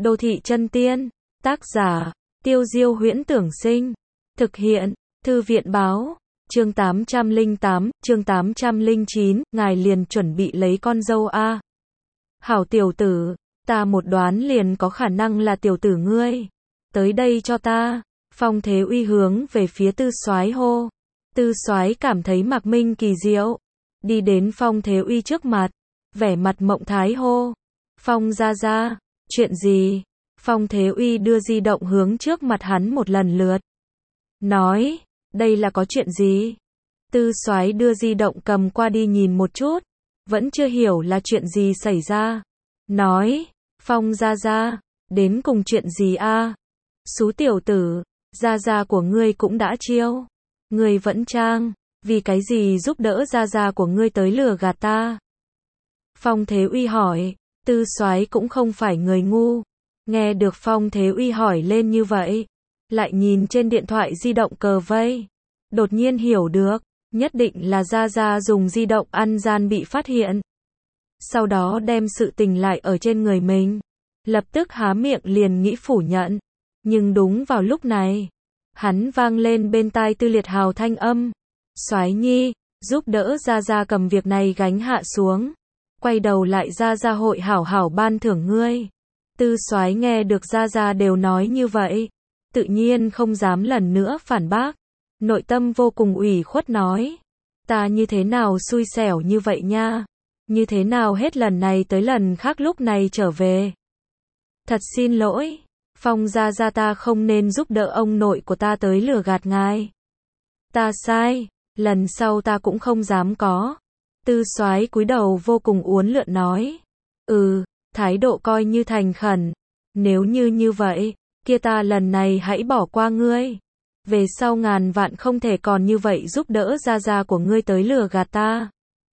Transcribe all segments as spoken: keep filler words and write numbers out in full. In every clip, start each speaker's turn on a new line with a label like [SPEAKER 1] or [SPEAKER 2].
[SPEAKER 1] Đô thị chân tiên, tác giả, Tiêu Diêu Huyễn Tưởng Sinh, thực hiện, Thư viện báo, chương tám trăm lẻ tám, chương tám trăm lẻ chín, ngài liền chuẩn bị lấy con dâu a. Hảo tiểu tử, ta một đoán liền có khả năng là tiểu tử ngươi. Tới đây cho ta. Phong Thế Uy hướng về phía Tư Soái hô. Tư Soái cảm thấy Mạc Minh kỳ diệu, đi đến Phong Thế Uy trước mặt, vẻ mặt mộng thái hô. Phong gia gia, chuyện gì? Phong Thế Uy đưa di động hướng trước mặt hắn một lần lượt. Nói, đây là có chuyện gì? Tư Soái đưa di động cầm qua đi nhìn một chút, vẫn chưa hiểu là chuyện gì xảy ra. Nói, Phong gia gia, đến cùng chuyện gì a? Xú tiểu tử, gia gia của ngươi cũng đã chiêu. Ngươi vẫn trang, vì cái gì giúp đỡ gia gia của ngươi tới lừa gạt ta? Phong Thế Uy hỏi, Tư Soái cũng không phải người ngu. Nghe được Phong Thế Uy hỏi lên như vậy, lại nhìn trên điện thoại di động cờ vây. Đột nhiên hiểu được, nhất định là gia gia dùng di động ăn gian bị phát hiện. Sau đó đem sự tình lại ở trên người mình. Lập tức há miệng liền nghĩ phủ nhận. Nhưng đúng vào lúc này, hắn vang lên bên tai Tư Liệt Hào thanh âm. Soái nhi, giúp đỡ gia gia cầm việc này gánh hạ xuống. Quay đầu lại gia gia hội hảo hảo ban thưởng ngươi. Tư Soái nghe được gia gia đều nói như vậy, tự nhiên không dám lần nữa phản bác. Nội tâm vô cùng ủy khuất nói. Ta như thế nào xui xẻo như vậy nha. Như thế nào hết lần này tới lần khác lúc này trở về. Thật xin lỗi. Phong gia gia ta không nên giúp đỡ ông nội của ta tới lừa gạt ngài. Ta sai, lần sau ta cũng không dám có. Tư Soái cúi đầu vô cùng uốn lượn nói. Ừ, thái độ coi như thành khẩn. Nếu như như vậy, kia ta lần này hãy bỏ qua ngươi. Về sau ngàn vạn không thể còn như vậy giúp đỡ gia gia của ngươi tới lừa gạt ta.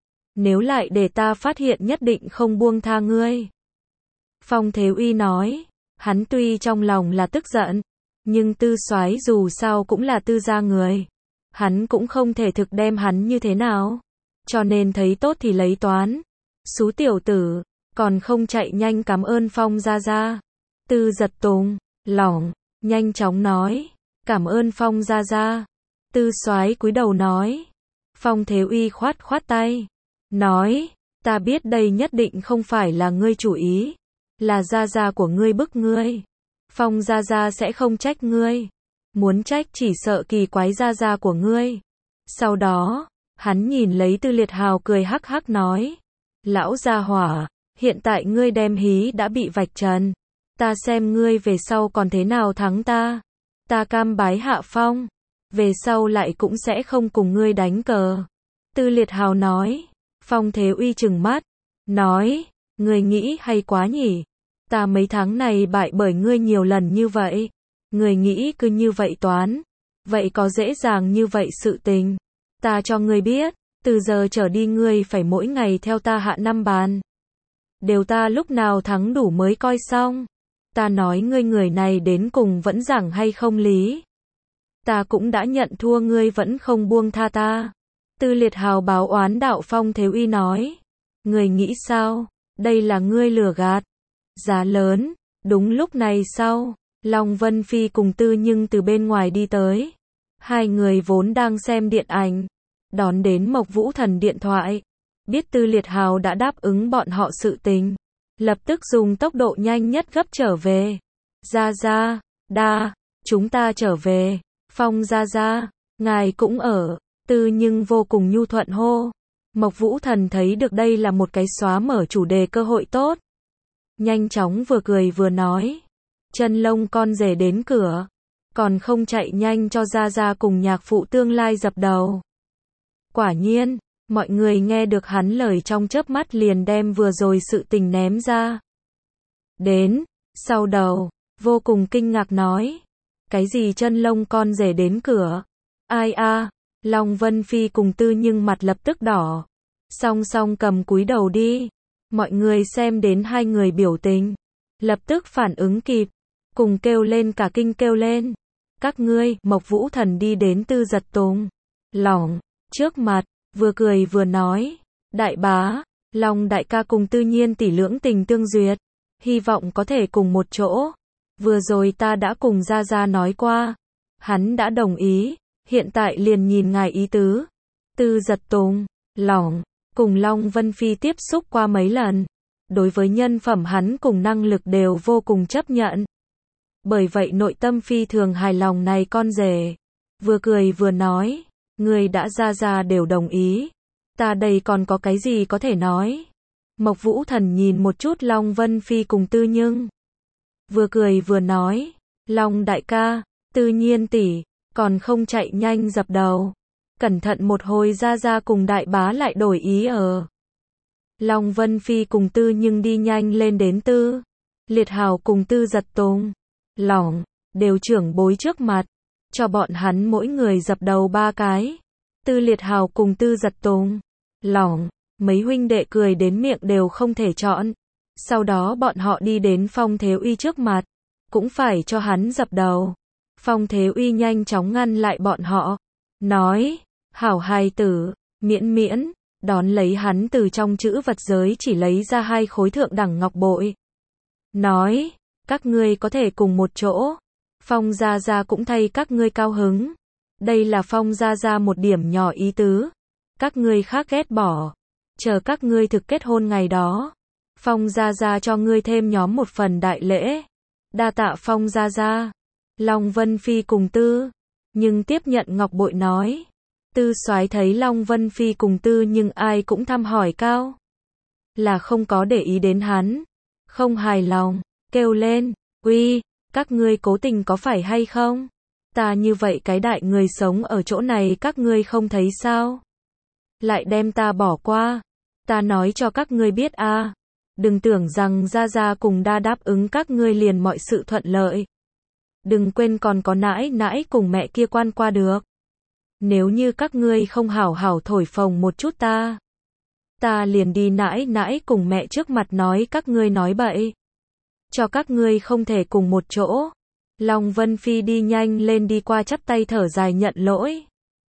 [SPEAKER 1] Nếu lại để ta phát hiện nhất định không buông tha ngươi. Phong Thế Uy nói. Hắn tuy trong lòng là tức giận, nhưng Tư Soái dù sao cũng là Tư gia người. Hắn cũng không thể thực đem hắn như thế nào. Cho nên thấy tốt thì lấy toán. Xú tiểu tử, còn không chạy nhanh cảm ơn Phong gia gia. Tư Giật Tùng, lỏng, nhanh chóng nói. Cảm ơn Phong gia gia. Tư Soái cúi đầu nói. Phong Thế Uy khoát khoát tay. Nói, ta biết đây nhất định không phải là ngươi chủ ý. Là gia gia của ngươi bức ngươi. Phong gia gia sẽ không trách ngươi. Muốn trách chỉ sợ kỳ quái gia gia của ngươi. Sau đó, hắn nhìn lấy Tư Liệt Hào cười hắc hắc nói. Lão gia hỏa, hiện tại ngươi đem hí đã bị vạch trần. Ta xem ngươi về sau còn thế nào thắng ta. Ta cam bái hạ phong. Về sau lại cũng sẽ không cùng ngươi đánh cờ. Tư Liệt Hào nói. Phong Thế Uy trừng mắt. Nói. Ngươi nghĩ hay quá nhỉ? Ta mấy tháng này bại bởi ngươi nhiều lần như vậy. Ngươi nghĩ cứ như vậy toán. Vậy có dễ dàng như vậy sự tình. Ta cho ngươi biết, từ giờ trở đi ngươi phải mỗi ngày theo ta hạ năm bàn. Đều ta lúc nào thắng đủ mới coi xong. Ta nói ngươi người này đến cùng vẫn giảng hay không lý. Ta cũng đã nhận thua ngươi vẫn không buông tha ta. Tư Liệt Hào báo oán đạo Phong Thế Uy nói. Ngươi nghĩ sao? Đây là ngươi lừa gạt. Giá lớn. Đúng lúc này sau, Long Vân Phi cùng Tư Nhưng từ bên ngoài đi tới. Hai người vốn đang xem điện ảnh. Đón đến Mộc Vũ Thần điện thoại. Biết Tư Liệt Hào đã đáp ứng bọn họ sự tình. Lập tức dùng tốc độ nhanh nhất gấp trở về. Gia gia, đa, chúng ta trở về. Phong gia gia, ngài cũng ở. Tư Nhưng vô cùng nhu thuận hô. Mộc Vũ Thần thấy được đây là một cái xóa mở chủ đề cơ hội tốt. Nhanh chóng vừa cười vừa nói. Chân lông con rể đến cửa. Còn không chạy nhanh cho gia gia cùng nhạc phụ tương lai dập đầu. Quả nhiên, mọi người nghe được hắn lời trong chớp mắt liền đem vừa rồi sự tình ném ra. Đến, sau đầu, vô cùng kinh ngạc nói. Cái gì chân lông con rể đến cửa? Ai a? Long Vân Phi cùng Tư Nhưng mặt lập tức đỏ. Song song cầm cúi đầu đi. Mọi người xem đến hai người biểu tình. Lập tức phản ứng kịp. Cùng kêu lên cả kinh kêu lên. Các ngươi, Mộc Vũ Thần đi đến Tư Giật Tùng. Lỏng, trước mặt, vừa cười vừa nói. Đại bá, Long đại ca cùng Tư Nhiên tỷ lưỡng tình tương duyệt. hy vọng có thể cùng một chỗ. Vừa rồi ta đã cùng Gia Gia nói qua. Hắn đã đồng ý, hiện tại liền nhìn ngài ý tứ. Tư Giật Tùng, lỏng, cùng Long Vân Phi tiếp xúc qua mấy lần. Đối với nhân phẩm hắn cùng năng lực đều vô cùng chấp nhận. Bởi vậy nội tâm phi thường hài lòng này con rể. Vừa cười vừa nói, người đã Gia Gia đều đồng ý. Ta đây còn có cái gì có thể nói. Mộc Vũ Thần nhìn một chút Long Vân Phi cùng Tư Nhưng. Vừa cười vừa nói, Long đại ca, Tư Nhiên tỷ, còn không chạy nhanh dập đầu. Cẩn thận một hồi Gia Gia cùng đại bá lại đổi ý ở. Long Vân Phi cùng Tư Nhưng đi nhanh lên đến Tư Liệt Hào cùng Tư Giật Tùng, lỏng, đều trưởng bối trước mặt. Cho bọn hắn mỗi người dập đầu ba cái. Tư Liệt Hào cùng Tư Giật Tùng, lỏng, mấy huynh đệ cười đến miệng đều không thể chọn. Sau đó bọn họ đi đến Phong Thế Uy trước mặt, cũng phải cho hắn dập đầu. Phong Thế Uy nhanh chóng ngăn lại bọn họ, nói, hảo hài tử, miễn miễn, đón lấy hắn từ trong chữ vật giới chỉ lấy ra hai khối thượng đẳng ngọc bội. Nói, các ngươi có thể cùng một chỗ. Phong Gia Gia cũng thay các ngươi cao hứng. Đây là Phong Gia Gia một điểm nhỏ ý tứ. Các ngươi khác ghét bỏ. Chờ các ngươi thực kết hôn ngày đó. Phong Gia Gia cho ngươi thêm nhóm một phần đại lễ. Đa tạ Phong Gia Gia. Long Vân Phi cùng Tư Nhưng tiếp nhận ngọc bội nói. Tư Soái thấy Long Vân Phi cùng Tư Nhưng ai cũng thăm hỏi cao. Là không có để ý đến hắn. Không hài lòng, kêu lên, uy, các ngươi cố tình có phải hay không? Ta như vậy cái đại người sống ở chỗ này các ngươi không thấy sao? Lại đem ta bỏ qua. Ta nói cho các ngươi biết a, à, đừng tưởng rằng Gia Gia cùng đa đáp ứng các ngươi liền mọi sự thuận lợi. Đừng quên còn có nãi nãi cùng mẹ kia quan qua được. Nếu như các ngươi không hảo hảo thổi phồng một chút ta, ta liền đi nãi nãi cùng mẹ trước mặt nói các ngươi nói bậy. Cho các ngươi không thể cùng một chỗ. Long Vân Phi đi nhanh lên đi qua chắp tay thở dài nhận lỗi.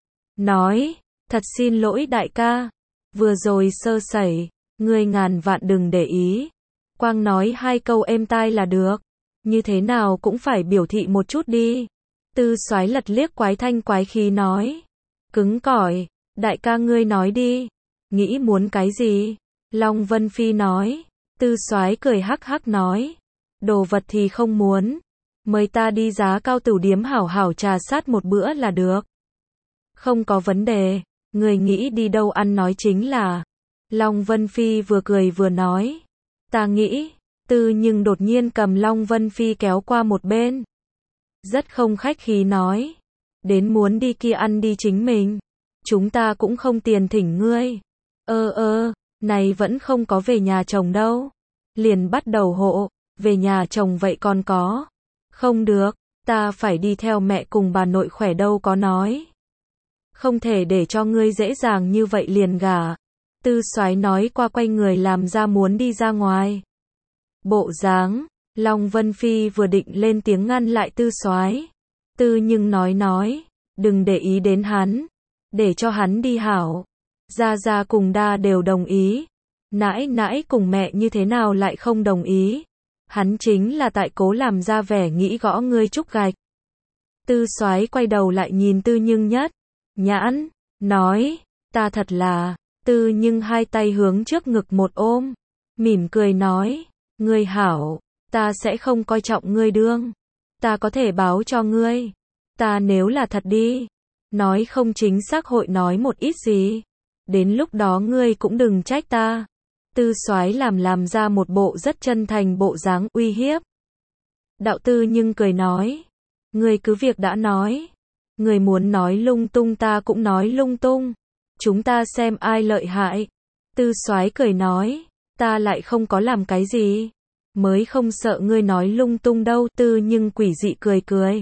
[SPEAKER 1] Nói, thật xin lỗi đại ca. Vừa rồi sơ sẩy, ngươi ngàn vạn đừng để ý. Quang nói hai câu êm tai là được. Như thế nào cũng phải biểu thị một chút đi. Tư Soái lật liếc quái thanh quái khí nói. Cứng cỏi, đại ca ngươi nói đi. Nghĩ muốn cái gì? Long Vân Phi nói. Tư Soái cười hắc hắc nói. Đồ vật thì không muốn. Mời ta đi Giá Cao Tửu điếm hảo hảo trà sát một bữa là được. Không có vấn đề. Người nghĩ đi đâu ăn nói chính là. Long Vân Phi vừa cười vừa nói. Ta nghĩ. Tư Nhưng đột nhiên cầm Long Vân Phi kéo qua một bên. Rất không khách khí nói. Đến muốn đi kia ăn đi chính mình. Chúng ta cũng không tiền thỉnh ngươi. Ơ ơ, này vẫn không có về nhà chồng đâu. Liền bắt đầu hộ, về nhà chồng vậy còn có. Không được, ta phải đi theo mẹ cùng bà nội khỏe đâu có nói. Không thể để cho ngươi dễ dàng như vậy liền gả. Tư Soái nói qua quay người làm ra muốn đi ra ngoài. Bộ dáng, Long Vân Phi vừa định lên tiếng ngăn lại Tư Soái. Tư Nhưng nói nói, đừng để ý đến hắn, để cho hắn đi hảo. Gia Gia cùng đa đều đồng ý. Nãi nãi cùng mẹ như thế nào lại không đồng ý. Hắn chính là tại cố làm ra vẻ nghĩ gõ ngươi trúc gạch. Tư Soái quay đầu lại nhìn Tư Nhưng nhất. Nhãn, nói, ta thật là. Tư Nhưng hai tay hướng trước ngực một ôm. Mỉm cười nói, ngươi hảo, ta sẽ không coi trọng ngươi đương. Ta có thể báo cho ngươi. Ta nếu là thật đi. Nói không chính xác hội nói một ít gì. Đến lúc đó ngươi cũng đừng trách ta. Tư Soái làm làm ra một bộ rất chân thành bộ dáng uy hiếp. Đạo Tư Nhưng cười nói. Ngươi cứ việc đã nói. Ngươi muốn nói lung tung ta cũng nói lung tung. Chúng ta xem ai lợi hại. Tư Soái cười nói. Ta lại không có làm cái gì. Mới không sợ ngươi nói lung tung đâu. Tư Nhưng quỷ dị cười cười.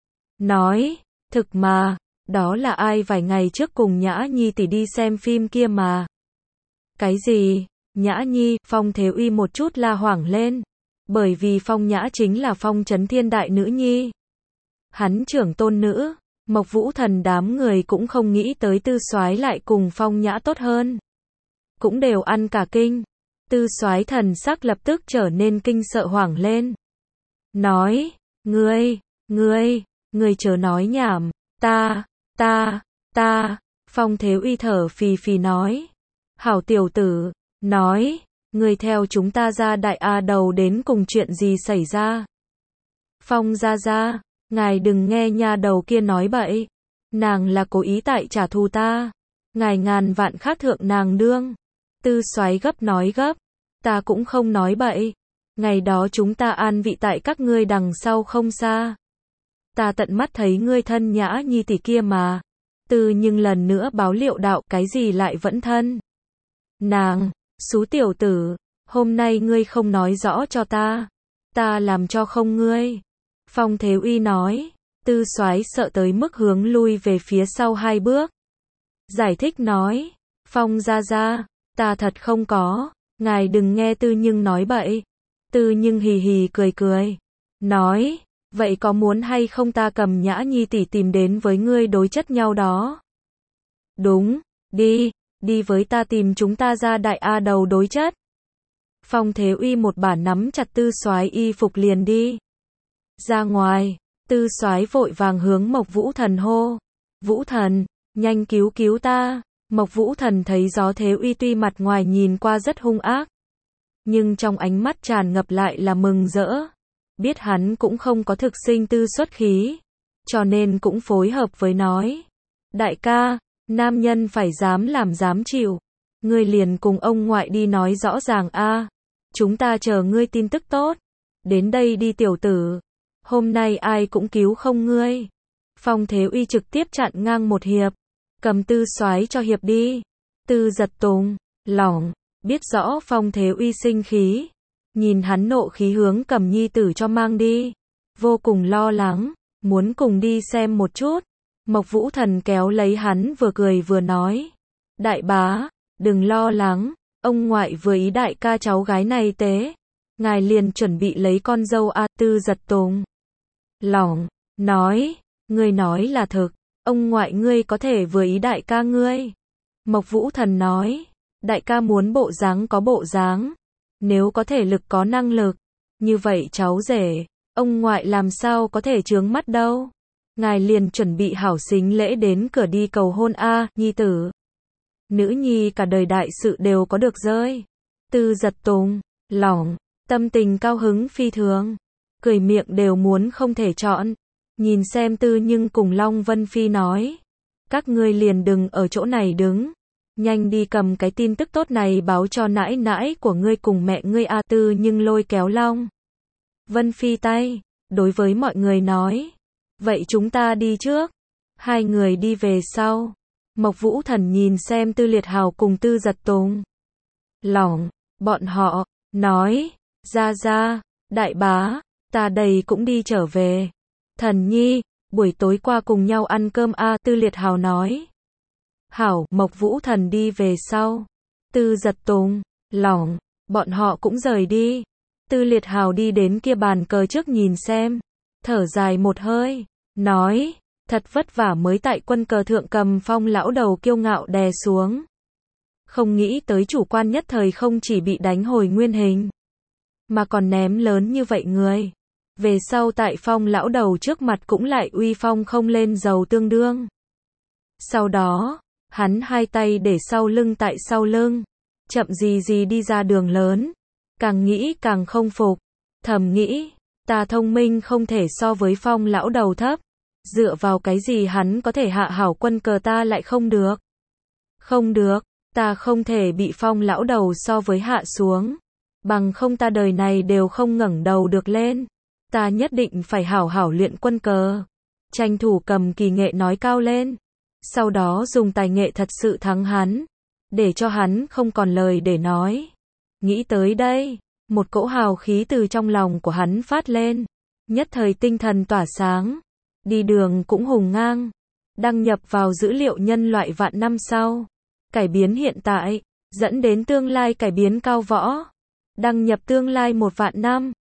[SPEAKER 1] Nói. Thực mà. Đó là ai vài ngày trước cùng Nhã Nhi tỷ đi xem phim kia mà. Cái gì? Nhã Nhi, Phong Thế Uy một chút la hoảng lên. Bởi vì Phong Nhã chính là Phong Chấn Thiên đại nữ nhi. Hắn trưởng tôn nữ. Mộc Vũ Thần đám người cũng không nghĩ tới Tư Soái lại cùng Phong Nhã tốt hơn. Cũng đều ăn cả kinh. Tư Soái thần sắc lập tức trở nên kinh sợ hoảng lên. Nói, ngươi, ngươi, ngươi chớ nói nhảm, ta, ta, ta, Phong Thế Uy thở phì phì nói. Hảo tiểu tử, nói, ngươi theo chúng ta ra Đại A Đầu đến cùng chuyện gì xảy ra? Phong gia gia, ngài đừng nghe nha đầu kia nói bậy, nàng là cố ý tại trả thù ta, ngài ngàn vạn khác thượng nàng đương. Tư Soái gấp nói gấp, ta cũng không nói bậy, ngày đó chúng ta an vị tại các ngươi đằng sau không xa. Ta tận mắt thấy ngươi thân Nhã Nhi tỷ kia mà. Tư nhưng lần nữa báo liệu đạo, cái gì lại vẫn thân? Nàng, xú tiểu tử, hôm nay ngươi không nói rõ cho ta, ta làm cho không ngươi. Phong Thế Uy nói. Tư Soái sợ tới mức hướng lui về phía sau hai bước. Giải thích nói, Phong gia gia, ta thật không có, ngài đừng nghe Tư nhưng nói bậy. Tư nhưng hì hì cười cười, nói, vậy có muốn hay không ta cầm Nhã Nhi tỷ tìm đến với ngươi đối chất nhau đó? Đúng, đi, đi với ta tìm chúng ta ra Đại A Đầu đối chất. Phong Thế Uy một bà nắm chặt Tư Soái y phục liền đi ra ngoài. Tư Soái vội vàng hướng Mộc Vũ Thần hô, Vũ Thần, nhanh cứu cứu ta. Mộc Vũ Thần thấy Gió Thế Uy tuy mặt ngoài nhìn qua rất hung ác, nhưng trong ánh mắt tràn ngập lại là mừng rỡ, biết hắn cũng không có thực sinh tư xuất khí, cho nên cũng phối hợp với nói, đại ca, nam nhân phải dám làm dám chịu, ngươi liền cùng ông ngoại đi nói rõ ràng a, chúng ta chờ ngươi tin tức tốt, đến đây đi tiểu tử, hôm nay ai cũng cứu không ngươi. Phong Thế Uy trực tiếp chặn ngang một hiệp, cầm Tư Soái cho hiệp đi. Tư Giật Tùng, lỏng, biết rõ Phong Thế Uy sinh khí, nhìn hắn nộ khí hướng cầm nhi tử cho mang đi, vô cùng lo lắng, muốn cùng đi xem một chút. Mộc Vũ Thần kéo lấy hắn vừa cười vừa nói, đại bá, đừng lo lắng, ông ngoại vừa ý đại ca cháu gái này tế, ngài liền chuẩn bị lấy con dâu a. Tư Giật Tùng, lỏng, nói, ngươi nói là thực, ông ngoại ngươi có thể vừa ý đại ca ngươi. Mộc Vũ Thần nói, đại ca muốn bộ dáng có bộ dáng, nếu có thể lực có năng lực, như vậy cháu rể, ông ngoại làm sao có thể chướng mắt đâu. Ngài liền chuẩn bị hảo xính lễ đến cửa đi cầu hôn a, nhi tử. Nữ nhi cả đời đại sự đều có được rơi. Tư Giật Tùng, lỏng, tâm tình cao hứng phi thường, cười miệng đều muốn không thể chọn. Nhìn xem Tư nhưng cùng Long Vân Phi nói, các ngươi liền đừng ở chỗ này đứng, nhanh đi cầm cái tin tức tốt này báo cho nãi nãi của ngươi cùng mẹ ngươi a. Tư nhưng lôi kéo Long Vân Phi tay, đối với mọi người nói, vậy chúng ta đi trước. Hai người đi về sau. Mộc Vũ Thần nhìn xem Tư Liệt Hào cùng Tư Giật Tùng, lỏng, bọn họ, nói, ra ra, đại bá, ta đây cũng đi trở về. Thần nhi, buổi tối qua cùng nhau ăn cơm a. Tư Liệt Hào nói. Hảo, Mộc Vũ Thần đi về sau. Tư Giật Tùng, lỏng, bọn họ cũng rời đi. Tư Liệt Hào đi đến kia bàn cờ trước nhìn xem, thở dài một hơi, nói, thật vất vả mới tại quân cờ thượng cầm Phong lão đầu kiêu ngạo đè xuống. Không nghĩ tới chủ quan nhất thời không chỉ bị đánh hồi nguyên hình, mà còn ném lớn như vậy người. Về sau tại Phong lão đầu trước mặt cũng lại uy phong không lên dầu tương đương. Sau đó, hắn hai tay để sau lưng tại sau lưng, chậm gì gì đi ra đường lớn, càng nghĩ càng không phục, thầm nghĩ, ta thông minh không thể so với Phong lão đầu thấp, dựa vào cái gì hắn có thể hạ hảo quân cờ ta lại không được. Không được, ta không thể bị Phong lão đầu so với hạ xuống, bằng không ta đời này đều không ngẩng đầu được lên. Ta nhất định phải hảo hảo luyện quân cờ, tranh thủ cầm kỳ nghệ nói cao lên, sau đó dùng tài nghệ thật sự thắng hắn, để cho hắn không còn lời để nói. Nghĩ tới đây, một cỗ hào khí từ trong lòng của hắn phát lên, nhất thời tinh thần tỏa sáng, đi đường cũng hùng ngang, đăng nhập vào dữ liệu nhân loại vạn năm sau, cải biến hiện tại, dẫn đến tương lai cải biến cao võ, đăng nhập tương lai một vạn năm.